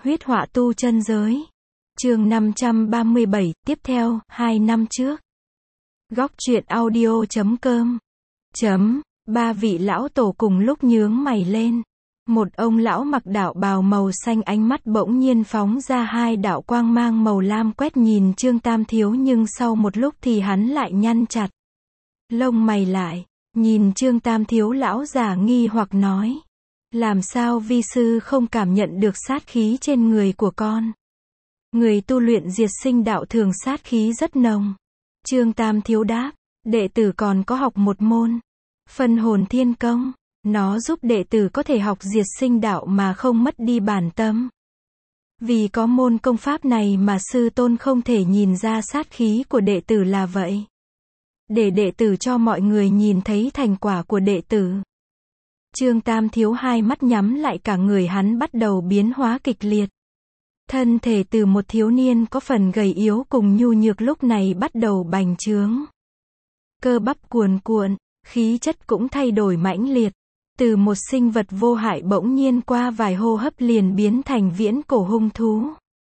Huyết họa tu chân giới. Chương 537, tiếp theo, 2 năm trước. Góc truyện audio.com. Ba vị lão tổ cùng lúc nhướng mày lên. Một ông lão mặc đạo bào màu xanh, ánh mắt bỗng nhiên phóng ra hai đạo quang mang màu lam quét nhìn Trương Tam Thiếu, nhưng sau một lúc thì hắn lại nhăn chặt lông mày lại, nhìn Trương Tam Thiếu. Lão giả nghi hoặc nói: làm sao vi sư không cảm nhận được sát khí trên người của con? Người tu luyện diệt sinh đạo thường sát khí rất nồng. Trương Tam Thiếu đáp: đệ tử còn có học một môn Phân hồn thiên công, nó giúp đệ tử có thể học diệt sinh đạo mà không mất đi bản tâm. Vì có môn công pháp này mà sư tôn không thể nhìn ra sát khí của đệ tử là vậy. Để đệ tử cho mọi người nhìn thấy thành quả của đệ tử. Trương Tam Thiếu hai mắt nhắm lại, cả người hắn bắt đầu biến hóa kịch liệt. Thân thể từ một thiếu niên có phần gầy yếu cùng nhu nhược lúc này bắt đầu bành trướng. Cơ bắp cuồn cuộn, khí chất cũng thay đổi mãnh liệt. Từ một sinh vật vô hại bỗng nhiên qua vài hô hấp liền biến thành viễn cổ hung thú.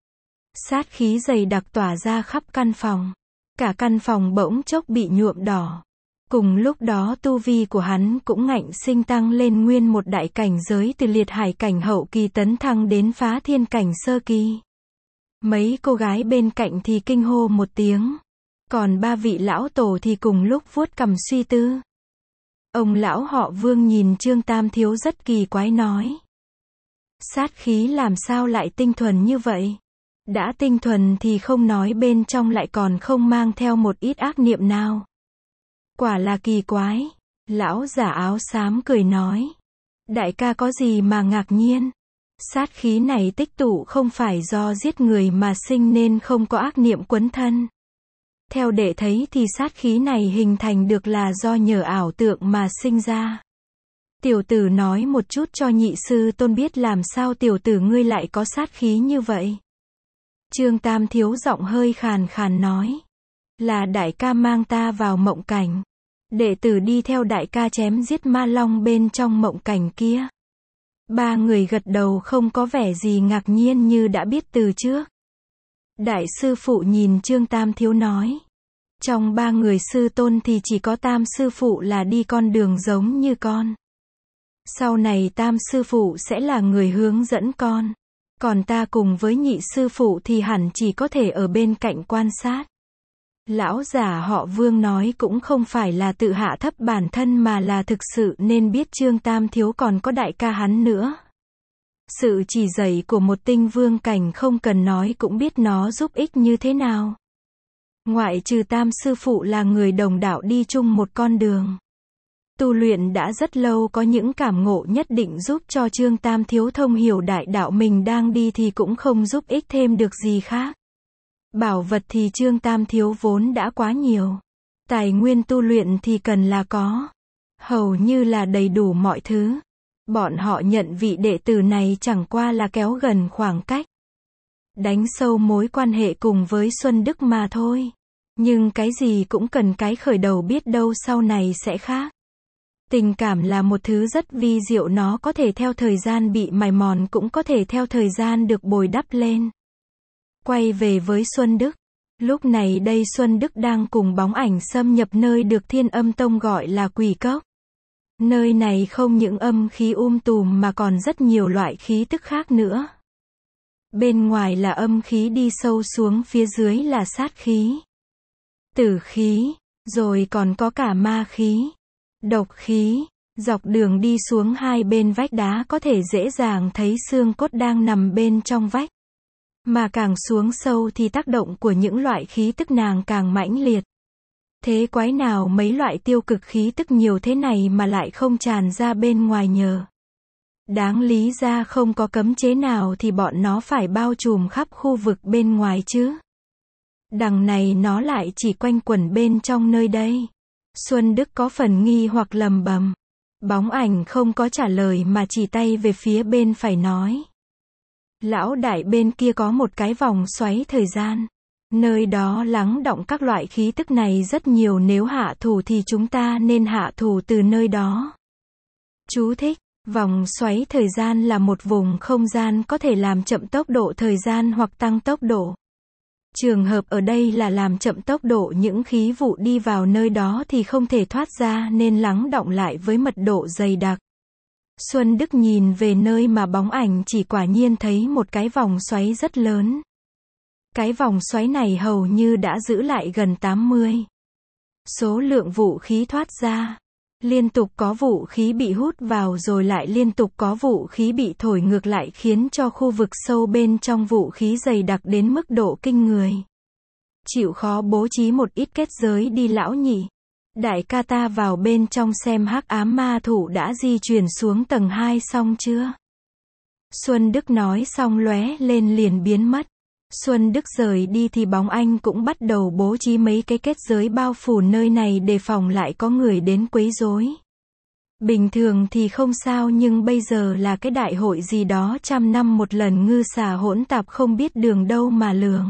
Sát khí dày đặc tỏa ra khắp căn phòng. Cả căn phòng bỗng chốc bị nhuộm đỏ. Cùng lúc đó tu vi của hắn cũng ngạnh sinh tăng lên nguyên một đại cảnh giới, từ liệt hải cảnh hậu kỳ tấn thăng đến phá thiên cảnh sơ kỳ. Mấy cô gái bên cạnh thì kinh hô một tiếng. Còn ba vị lão tổ thì cùng lúc vuốt cằm suy tư. Ông lão họ Vương nhìn Trương Tam Thiếu rất kỳ quái nói: sát khí làm sao lại tinh thuần như vậy? Đã tinh thuần thì không nói, bên trong lại còn không mang theo một ít ác niệm nào. Quả là kỳ quái. Lão giả áo xám cười nói: đại ca có gì mà ngạc nhiên? Sát khí này tích tụ không phải do giết người mà sinh nên không có ác niệm quấn thân. Theo đệ thấy thì sát khí này hình thành được là do nhờ ảo tượng mà sinh ra. Tiểu tử nói một chút cho nhị sư tôn biết, làm sao tiểu tử ngươi lại có sát khí như vậy? Trương Tam Thiếu giọng hơi khàn khàn nói: là đại ca mang ta vào mộng cảnh. Đệ tử đi theo đại ca chém giết ma long bên trong mộng cảnh kia. Ba người gật đầu không có vẻ gì ngạc nhiên như đã biết từ trước. Đại sư phụ nhìn Trương Tam Thiếu nói: trong ba người sư tôn thì chỉ có Tam sư phụ là đi con đường giống như con. Sau này Tam sư phụ sẽ là người hướng dẫn con. Còn ta cùng với nhị sư phụ thì hẳn chỉ có thể ở bên cạnh quan sát. Lão giả họ Vương nói cũng không phải là tự hạ thấp bản thân mà là thực sự nên biết Trương Tam Thiếu còn có đại ca hắn nữa. Sự chỉ dạy của một tinh vương cảnh không cần nói cũng biết nó giúp ích như thế nào. Ngoại trừ Tam sư phụ là người đồng đạo đi chung một con đường. Tu luyện đã rất lâu, có những cảm ngộ nhất định giúp cho Trương Tam Thiếu thông hiểu đại đạo mình đang đi thì cũng không giúp ích thêm được gì khác. Bảo vật thì Trương Tam Thiếu vốn đã quá nhiều. Tài nguyên tu luyện thì cần là có. Hầu như là đầy đủ mọi thứ. Bọn họ nhận vị đệ tử này chẳng qua là kéo gần khoảng cách. Đánh sâu mối quan hệ cùng với Xuân Đức mà thôi. Nhưng cái gì cũng cần cái khởi đầu, biết đâu sau này sẽ khác. Tình cảm là một thứ rất vi diệu, nó có thể theo thời gian bị mài mòn, cũng có thể theo thời gian được bồi đắp lên. Quay về với Xuân Đức. Lúc này đây Xuân Đức đang cùng bóng ảnh xâm nhập nơi được Thiên Âm Tông gọi là Quỷ Cốc. Nơi này không những âm khí tùm mà còn rất nhiều loại khí tức khác nữa. Bên ngoài là âm khí, đi sâu xuống phía dưới là sát khí, tử khí, rồi còn có cả ma khí, độc khí. Dọc đường đi xuống hai bên vách đá có thể dễ dàng thấy xương cốt đang nằm bên trong vách. Mà càng xuống sâu thì tác động của những loại khí tức nàng càng mãnh liệt. Thế quái nào mấy loại tiêu cực khí tức nhiều thế này mà lại không tràn ra bên ngoài nhờ? Đáng lý ra không có cấm chế nào thì bọn nó phải bao trùm khắp khu vực bên ngoài chứ. Đằng này nó lại chỉ quanh quẩn bên trong nơi đây. Xuân Đức có phần nghi hoặc lầm bầm. Bóng ảnh không có trả lời mà chỉ tay về phía bên phải nói: lão đại, bên kia có một cái vòng xoáy thời gian. Nơi đó lắng đọng các loại khí tức này rất nhiều, nếu hạ thủ thì chúng ta nên hạ thủ từ nơi đó. Chú thích: Vòng xoáy thời gian là một vùng không gian có thể làm chậm tốc độ thời gian hoặc tăng tốc độ. Trường hợp ở đây là làm chậm tốc độ những khí vụ đi vào nơi đó thì không thể thoát ra nên lắng đọng lại với mật độ dày đặc. Xuân Đức nhìn về nơi mà bóng ảnh chỉ quả nhiên thấy một cái vòng xoáy rất lớn. Cái vòng xoáy này hầu như đã giữ lại gần 80. Số lượng vũ khí thoát ra. Liên tục có vũ khí bị hút vào rồi lại liên tục có vũ khí bị thổi ngược lại khiến cho khu vực sâu bên trong vũ khí dày đặc đến mức độ kinh người. Chịu khó bố trí một ít kết giới đi lão nhỉ. Đại ca ta vào bên trong xem hắc ám ma thủ đã di chuyển xuống tầng 2 xong chưa? Xuân Đức nói xong lóe lên liền biến mất. Xuân Đức rời đi thì bóng anh cũng bắt đầu bố trí mấy cái kết giới bao phủ nơi này đề phòng lại có người đến quấy rối. Bình thường thì không sao nhưng bây giờ là cái đại hội gì đó 100 năm một lần ngư xà hỗn tạp không biết đường đâu mà lường.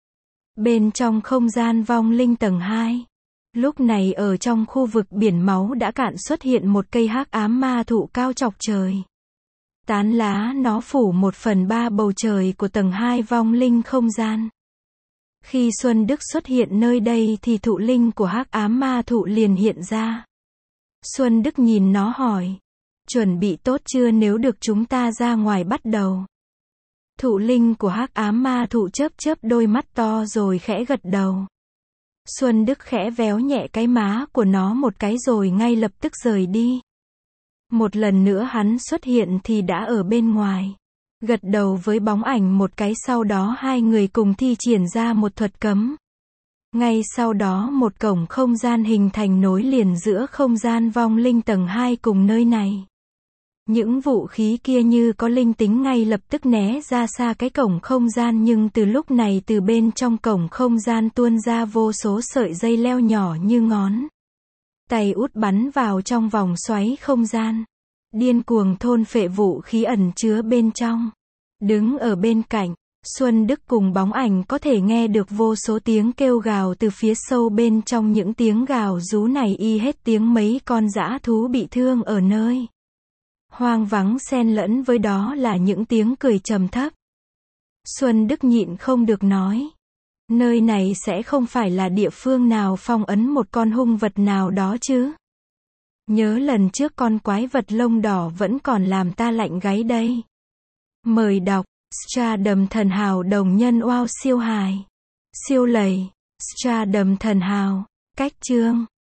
Bên trong không gian vong linh tầng 2. Lúc này ở trong khu vực biển máu đã cạn xuất hiện một cây hắc ám ma thụ cao chọc trời. Tán lá nó phủ 1/3 bầu trời của tầng 2 vong linh không gian. Khi Xuân Đức xuất hiện nơi đây thì thụ linh của hắc ám ma thụ liền hiện ra. Xuân Đức nhìn nó hỏi. Chuẩn bị tốt chưa nếu được chúng ta ra ngoài bắt đầu? Thụ linh của hắc ám ma thụ chớp chớp đôi mắt to rồi khẽ gật đầu. Xuân Đức khẽ véo nhẹ cái má của nó một cái rồi ngay lập tức rời đi. Một lần nữa hắn xuất hiện thì đã ở bên ngoài. Gật đầu với bóng ảnh một cái sau đó hai người cùng thi triển ra một thuật cấm. Ngay sau đó một cổng không gian hình thành nối liền giữa không gian vong linh tầng 2 cùng nơi này. Những vũ khí kia như có linh tính ngay lập tức né ra xa cái cổng không gian nhưng từ lúc này từ bên trong cổng không gian tuôn ra vô số sợi dây leo nhỏ như ngón tay út bắn vào trong vòng xoáy không gian. Điên cuồng thôn phệ vũ khí ẩn chứa bên trong. Đứng ở bên cạnh, Xuân Đức cùng bóng ảnh có thể nghe được vô số tiếng kêu gào từ phía sâu bên trong những tiếng gào rú này y hết tiếng mấy con dã thú bị thương ở nơi hoang vắng xen lẫn với đó là những tiếng cười trầm thấp. Xuân Đức nhịn không được nói. Nơi này sẽ không phải là địa phương nào phong ấn một con hung vật nào đó chứ? Nhớ lần trước con quái vật lông đỏ vẫn còn làm ta lạnh gáy đây. Mời đọc, Stardom thần hào đồng nhân wow siêu hài. Siêu lầy, Stardom thần hào, cách chương.